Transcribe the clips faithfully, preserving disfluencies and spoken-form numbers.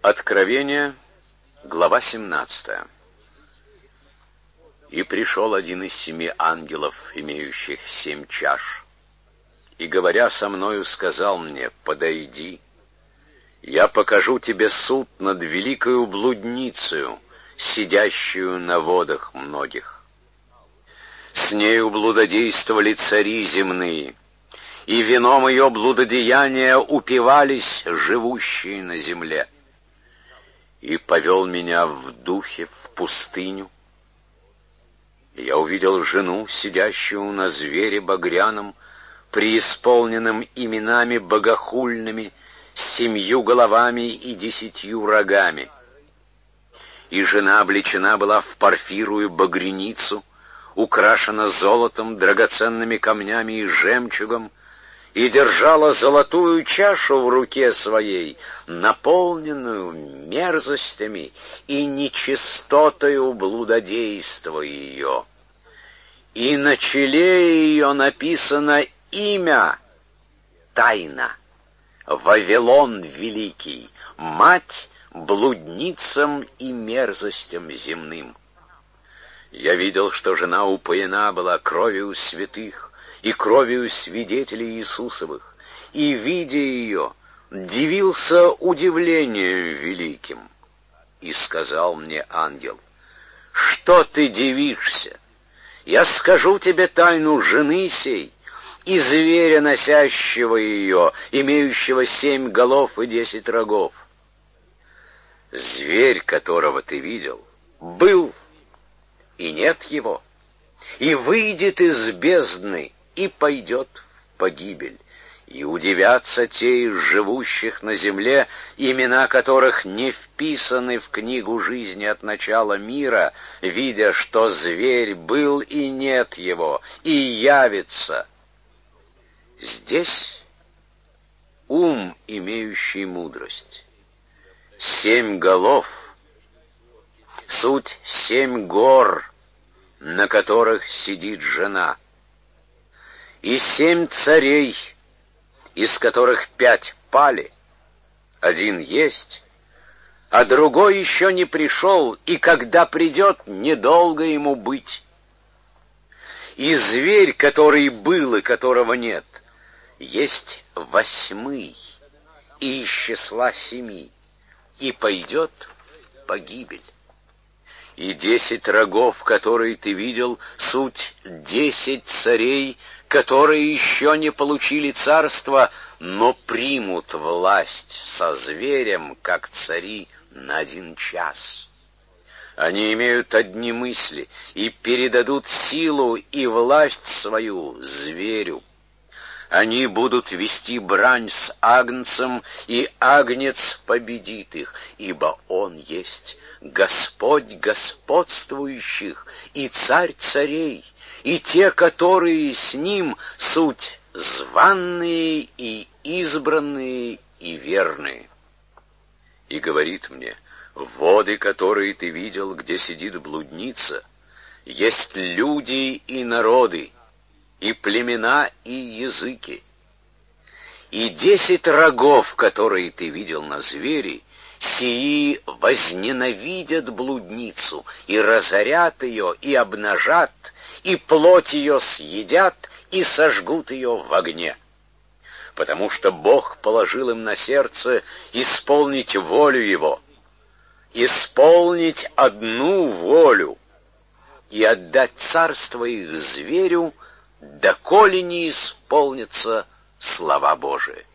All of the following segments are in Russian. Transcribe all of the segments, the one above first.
Откровение, глава семнадцатая. «И пришел один из семи ангелов, имеющих семь чаш, и, говоря со мною, сказал мне: подойди, я покажу тебе суд над великою блудницею, сидящую на водах многих. С нею блудодействовали цари земные, и вином ее блудодеяния упивались живущие на земле. И повел меня в духе в пустыню. И я увидел жену, сидящую на звере багряном, преисполненном именами богохульными, с семью головами и десятью рогами. И жена облечена была в порфирую багряницу, украшена золотом, драгоценными камнями и жемчугом, и держала золотую чашу в руке своей, наполненную мерзостями и нечистотою блудодейства ее. И на челе ее написано имя тайна: Вавилон Великий, мать блудницам и мерзостям земным. Я видел, что жена упоена была кровью святых и кровью свидетелей Иисусовых, и, видя ее, дивился удивлением великим. И сказал мне ангел: что ты дивишься? Я скажу тебе тайну жены сей и зверя, носящего ее, имеющего семь голов и десять рогов. Зверь, которого ты видел, был, и нет его, и выйдет из бездны, и пойдет в погибель. И удивятся те из живущих на земле, имена которых не вписаны в книгу жизни от начала мира, видя, что зверь был, и нет его, и явится. Здесь ум, имеющий мудрость. Семь голов — суть семь гор, на которых сидит жена, и семь царей, из которых пять пали, один есть, а другой еще не пришел, и когда придет, недолго ему быть. И зверь, который был и которого нет, есть восьмый, и из числа семи, и пойдет в погибель. И десять рогов, которые ты видел, суть десять царей, которые еще не получили царство, но примут власть со зверем, как цари, на один час. Они имеют одни мысли и передадут силу и власть свою зверю. Они будут вести брань с агнцем, и агнец победит их, ибо он есть Господь господствующих и Царь царей, и те, которые с ним, суть званные и избранные и верные. И говорит мне: воды, которые ты видел, где сидит блудница, есть люди и народы, и племена, и языки. И десять рогов, которые ты видел на звере, сии возненавидят блудницу, и разорят ее, и обнажат, и плоть ее съедят, и сожгут ее в огне. Потому что Бог положил им на сердце исполнить волю Его, исполнить одну волю, и отдать царство их зверю, доколе не исполнятся слова Божии.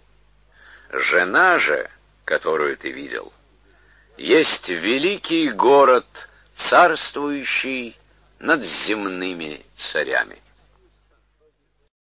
Жена же, которую ты видел, есть великий город, царствующий над земными царями.